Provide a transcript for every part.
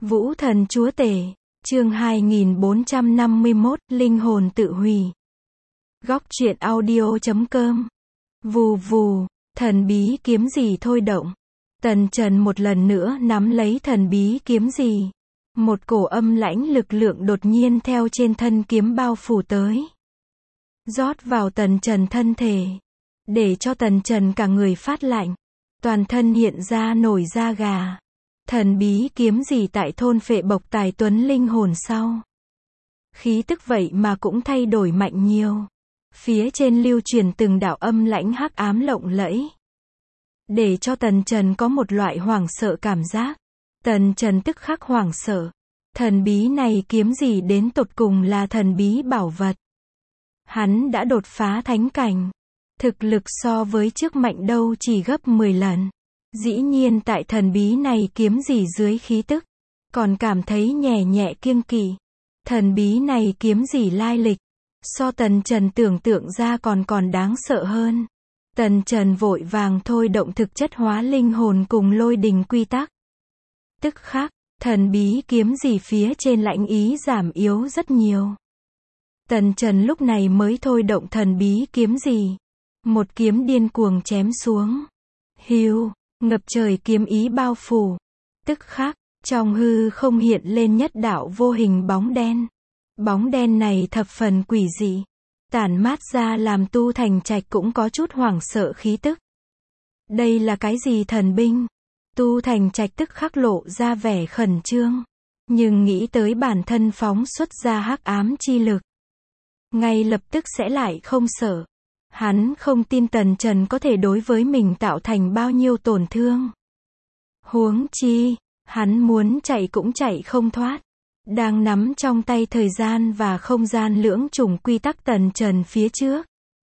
Vũ thần chúa tể, chương 2451, linh hồn tự hủy. Góc truyện audio.com. Vù vù, thần bí kiếm gì thôi động. Tần Trần một lần nữa nắm lấy thần bí kiếm gì. Một cổ âm lãnh lực lượng đột nhiên theo trên thân kiếm bao phủ tới. Rót vào Tần Trần thân thể. Để cho Tần Trần cả người phát lạnh. Toàn thân hiện ra nổi da gà. Thần bí kiếm gì tại thôn phệ bộc tài tuấn linh hồn sau. Khí tức vậy mà cũng thay đổi mạnh nhiều. Phía trên lưu truyền từng đạo âm lãnh hắc ám lộng lẫy. Để cho Tần Trần có một loại hoảng sợ cảm giác. Tần Trần tức khắc hoảng sợ. Thần bí này kiếm gì đến tột cùng là thần bí bảo vật. Hắn đã đột phá thánh cảnh. Thực lực so với trước mạnh đâu chỉ gấp 10 lần. Dĩ nhiên tại thần bí này kiếm gì dưới khí tức. Còn cảm thấy nhẹ nhẹ kiêng kỵ. Thần bí này kiếm gì lai lịch. So Tần Trần tưởng tượng ra còn đáng sợ hơn. Tần Trần vội vàng thôi động thực chất hóa linh hồn cùng lôi đình quy tắc. Tức khắc, thần bí kiếm gì phía trên lãnh ý giảm yếu rất nhiều. Tần Trần lúc này mới thôi động thần bí kiếm gì. Một kiếm điên cuồng chém xuống. Hiu, ngập trời kiếm ý bao phủ. Tức khắc, trong hư không hiện lên nhất đạo vô hình bóng đen. Bóng đen này thập phần quỷ dị. Tản mát ra làm Tu Thành Trạch cũng có chút hoảng sợ khí tức. Đây là cái gì thần binh? Tu Thành Trạch tức khắc lộ ra vẻ khẩn trương. Nhưng nghĩ tới bản thân phóng xuất ra hắc ám chi lực. Ngay lập tức sẽ lại không sợ. Hắn không tin Tần Trần có thể đối với mình tạo thành bao nhiêu tổn thương. Huống chi, hắn muốn chạy cũng chạy không thoát. Đang nắm trong tay thời gian và không gian lưỡng chủng quy tắc Tần Trần phía trước.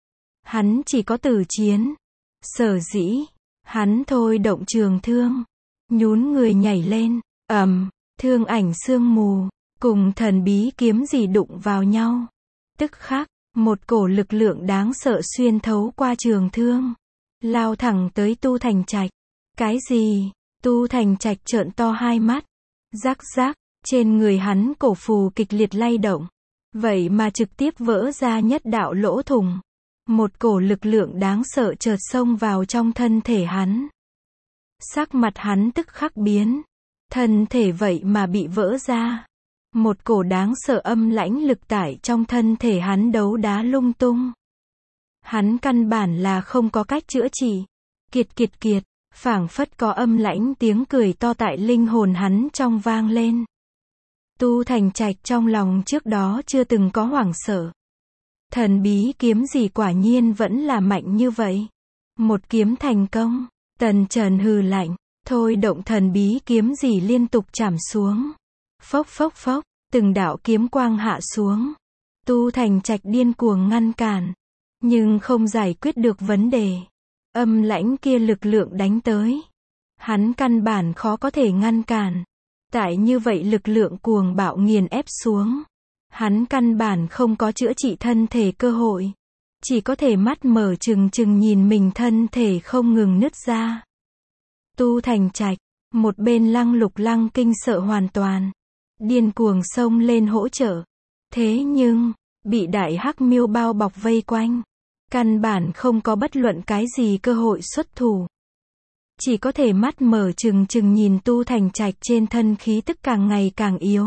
Hắn chỉ có tử chiến. Sở dĩ, hắn thôi động trường thương. Nhún người nhảy lên, thương ảnh sương mù, cùng thần bí kiếm gì đụng vào nhau. Tức khắc, một cổ lực lượng đáng sợ xuyên thấu qua trường thương. Lao thẳng tới Tu Thành Trạch. Cái gì? Tu Thành Trạch trợn to hai mắt. Rắc rắc. Trên người hắn cổ phù kịch liệt lay động. Vậy mà trực tiếp vỡ ra nhất đạo lỗ thủng. Một cổ lực lượng đáng sợ chợt xông vào trong thân thể hắn. Sắc mặt hắn tức khắc biến. Thân thể vậy mà bị vỡ ra. Một cổ đáng sợ âm lãnh lực tải trong thân thể hắn đấu đá lung tung. Hắn căn bản là không có cách chữa trị. Kiệt, phảng phất có âm lãnh tiếng cười to tại linh hồn hắn trong vang lên. Tu Thành Trạch trong lòng trước đó chưa từng có hoảng sợ. Thần bí kiếm gì quả nhiên vẫn là mạnh như vậy. Một kiếm thành công. Tần Trần hừ lạnh. Thôi động thần bí kiếm gì liên tục chảm xuống. Phốc phốc phốc. Từng đạo kiếm quang hạ xuống. Tu Thành Trạch điên cuồng ngăn cản. Nhưng không giải quyết được vấn đề. Âm lãnh kia lực lượng đánh tới. Hắn căn bản khó có thể ngăn cản. Tại như vậy lực lượng cuồng bạo nghiền ép xuống. Hắn căn bản không có chữa trị thân thể cơ hội. Chỉ có thể mắt mở trừng trừng nhìn mình thân thể không ngừng nứt ra. Tu Thành Trạch, một bên Lăng Lục Lăng kinh sợ hoàn toàn. Điên cuồng xông lên hỗ trợ. Thế nhưng, bị đại hắc miêu bao bọc vây quanh. Căn bản không có bất luận cái gì cơ hội xuất thủ. Chỉ có thể mắt mở trừng trừng nhìn Tu Thành Trạch trên thân khí tức càng ngày càng yếu.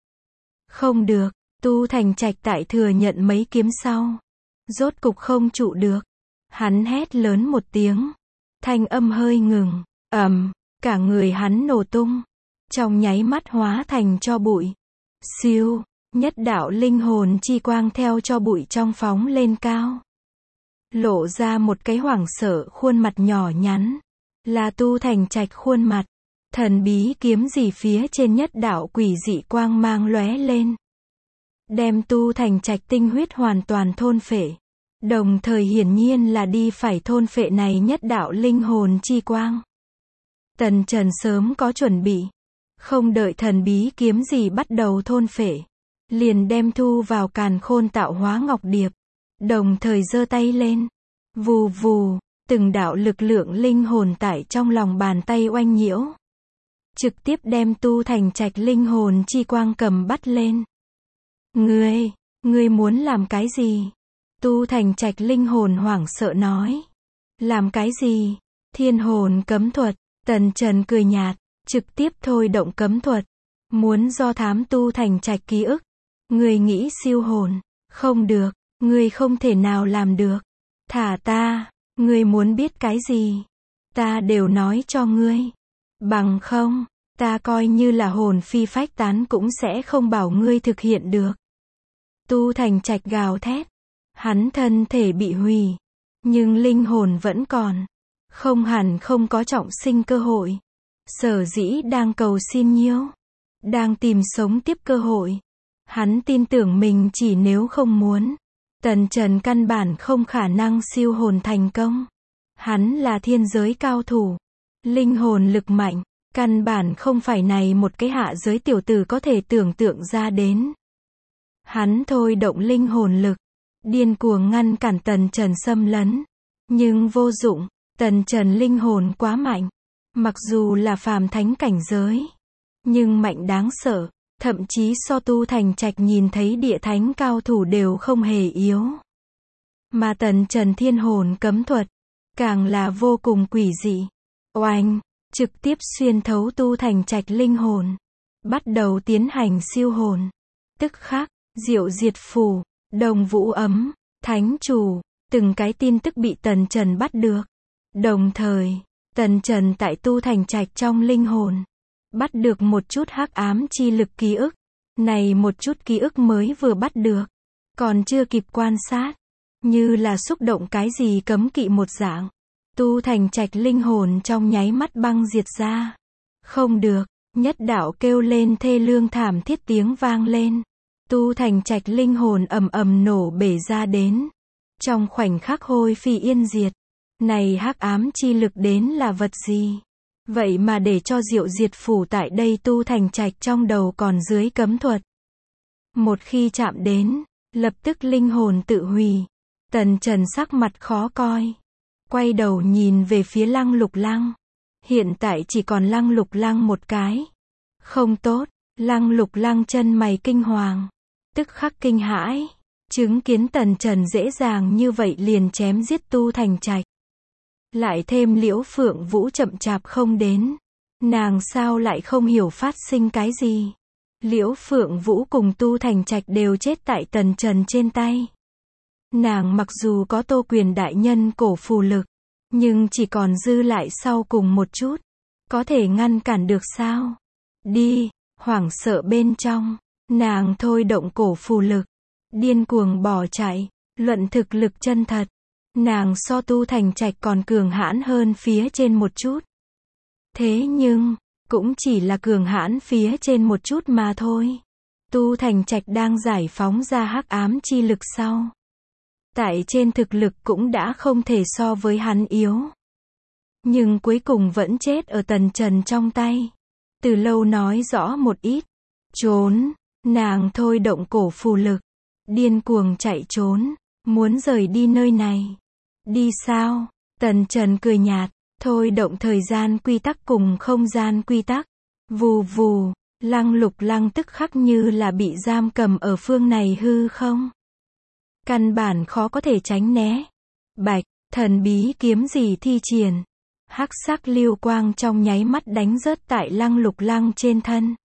Không được, Tu Thành Trạch tại thừa nhận mấy kiếm sau. Rốt cục không trụ được. Hắn hét lớn một tiếng. Thanh âm hơi ngừng. Cả người hắn nổ tung. Trong nháy mắt hóa thành tro bụi. Siêu, nhất đạo linh hồn chi quang theo tro bụi trong phóng lên cao. Lộ ra một cái hoảng sợ khuôn mặt nhỏ nhắn. Là Tu Thành Trạch khuôn mặt. Thần bí kiếm gì phía trên nhất đạo quỷ dị quang mang lóe lên. Đem Tu Thành Trạch tinh huyết hoàn toàn thôn phệ. Đồng thời hiển nhiên là đi phải thôn phệ này nhất đạo linh hồn chi quang. Tần Trần sớm có chuẩn bị. Không đợi thần bí kiếm gì bắt đầu thôn phệ. Liền đem thu vào càn khôn tạo hóa ngọc điệp. Đồng thời giơ tay lên. Vù vù. Từng đạo lực lượng linh hồn tại trong lòng bàn tay oanh nhiễu. trực tiếp đem Tu Thành Trạch linh hồn chi quang cầm bắt lên. Ngươi muốn làm cái gì? Tu Thành Trạch linh hồn hoảng sợ nói. Làm cái gì? Thiên hồn cấm thuật. Tần Trần cười nhạt, trực tiếp thôi động cấm thuật. Muốn do thám Tu Thành Trạch ký ức. Ngươi nghĩ siêu hồn? Không được, ngươi không thể nào làm được. Thả ta, ngươi muốn biết cái gì? Ta đều nói cho ngươi. Bằng không, ta coi như là hồn phi phách tán cũng sẽ không bảo ngươi thực hiện được. Tu Thành Trạch gào thét. Hắn thân thể bị hủy, nhưng linh hồn vẫn còn. Không hẳn không có trọng sinh cơ hội. Sở dĩ đang cầu xin nhiêu, đang tìm sống tiếp cơ hội. Hắn tin tưởng mình chỉ nếu không muốn, Tần Trần căn bản không khả năng siêu hồn thành công. Hắn là thiên giới cao thủ, linh hồn lực mạnh, căn bản không phải này một cái hạ giới tiểu tử có thể tưởng tượng ra đến. Hắn thôi động linh hồn lực, điên cuồng ngăn cản Tần Trần xâm lấn. Nhưng vô dụng, Tần Trần linh hồn quá mạnh. Mặc dù là phàm thánh cảnh giới, nhưng mạnh đáng sợ, thậm chí so Tu Thành Trạch nhìn thấy địa thánh cao thủ đều không hề yếu. Mà Tần Trần thiên hồn cấm thuật, càng là vô cùng quỷ dị. Oanh, trực tiếp xuyên thấu Tu Thành Trạch linh hồn, bắt đầu tiến hành siêu hồn. Tức khắc, Diệu Diệt Phù, Đồng Vũ Ấm, Thánh Chủ, từng cái tin tức bị Tần Trần bắt được. Đồng thời, Tần Trần tại Tu Thành Trạch trong linh hồn, bắt được một chút hắc ám chi lực ký ức. Này một chút ký ức mới vừa bắt được, còn chưa kịp quan sát, như là xúc động cái gì cấm kỵ một dạng. Tu Thành Trạch linh hồn trong nháy mắt băng diệt ra. Không được, nhất đạo kêu lên thê lương thảm thiết tiếng vang lên. Tu Thành Trạch linh hồn ầm ầm nổ bể ra đến. Trong khoảnh khắc hôi phi yên diệt. Này hắc ám chi lực đến là vật gì? Vậy mà để cho Diệu Diệt Phủ tại đây Tu Thành Trạch trong đầu còn dưới cấm thuật. Một khi chạm đến, lập tức linh hồn tự hủy. Tần Trần sắc mặt khó coi. Quay đầu nhìn về phía Lăng Lục Lăng. Hiện tại chỉ còn Lăng Lục Lăng một cái. Không tốt, Lăng Lục Lăng chân mày kinh hoàng. Tức khắc kinh hãi. Chứng kiến Tần Trần dễ dàng như vậy liền chém giết Tu Thành Trạch. Lại thêm Liễu Phượng Vũ chậm chạp không đến. Nàng sao lại không hiểu phát sinh cái gì? Liễu Phượng Vũ cùng Tu Thành Trạch đều chết tại Tần Trần trên tay. Nàng mặc dù có Tô Quyền đại nhân cổ phù lực, nhưng chỉ còn dư lại sau cùng một chút. Có thể ngăn cản được sao? Đi, hoảng sợ bên trong, nàng thôi động cổ phù lực, điên cuồng bỏ chạy, luận thực lực chân thật. Nàng so Tu Thành Trạch còn cường hãn hơn phía trên một chút. Thế nhưng, cũng chỉ là cường hãn phía trên một chút mà thôi. Tu Thành Trạch đang giải phóng ra hắc ám chi lực sau. Tại trên thực lực cũng đã không thể so với hắn yếu. Nhưng cuối cùng vẫn chết ở Tần Trần trong tay. Từ lâu nói rõ một ít. Trốn, nàng thôi động cổ phù lực. Điên cuồng chạy trốn, muốn rời đi nơi này. Đi sao? Tần Trần cười nhạt, thôi động thời gian quy tắc cùng không gian quy tắc. Vù vù, Lăng Lục Lăng tức khắc như là bị giam cầm ở phương này hư không. Căn bản khó có thể tránh né. Bạch, thần bí kiếm gì thi triển. Hắc sắc lưu quang trong nháy mắt đánh rớt tại Lăng Lục Lăng trên thân.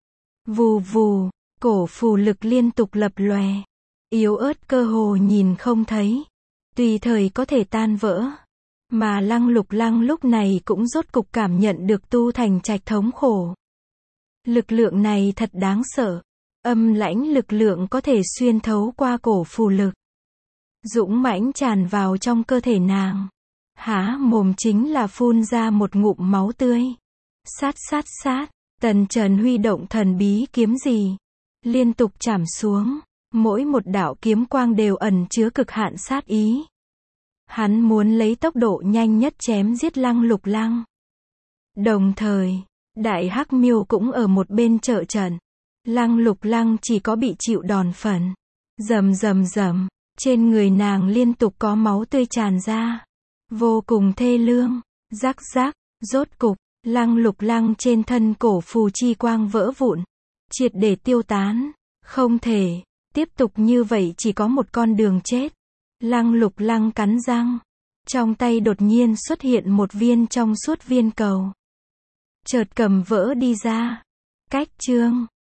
Vù vù, cổ phù lực liên tục lập lòe. Yếu ớt cơ hồ nhìn không thấy. Tùy thời có thể tan vỡ. Mà Lăng Lục Lăng lúc này cũng rốt cục cảm nhận được Tu Thành Trạch thống khổ. Lực lượng này thật đáng sợ. Âm lãnh lực lượng có thể xuyên thấu qua cổ phù lực. Dũng mãnh tràn vào trong cơ thể nàng. Há mồm chính là phun ra một ngụm máu tươi. Sát sát sát, Tần Trần huy động thần bí kiếm gì. Liên tục chảm xuống. Mỗi một đạo kiếm quang đều ẩn chứa cực hạn sát ý. Hắn muốn lấy tốc độ nhanh nhất chém giết Lăng Lục Lăng. Đồng thời, Đại Hắc Miêu cũng ở một bên trợ trận. Lăng Lục Lăng chỉ có bị chịu đòn phần. Rầm rầm rầm, trên người nàng liên tục có máu tươi tràn ra. Vô cùng thê lương, rắc rắc, rốt cục, Lăng lục lăng trên thân cổ phù chi quang vỡ vụn, triệt để tiêu tán. Không thể, tiếp tục như vậy chỉ có một con đường chết. Lăng lục lăng cắn răng. Trong tay đột nhiên xuất hiện một viên trong suốt viên cầu. Chợt cầm vỡ đi ra. Cách chương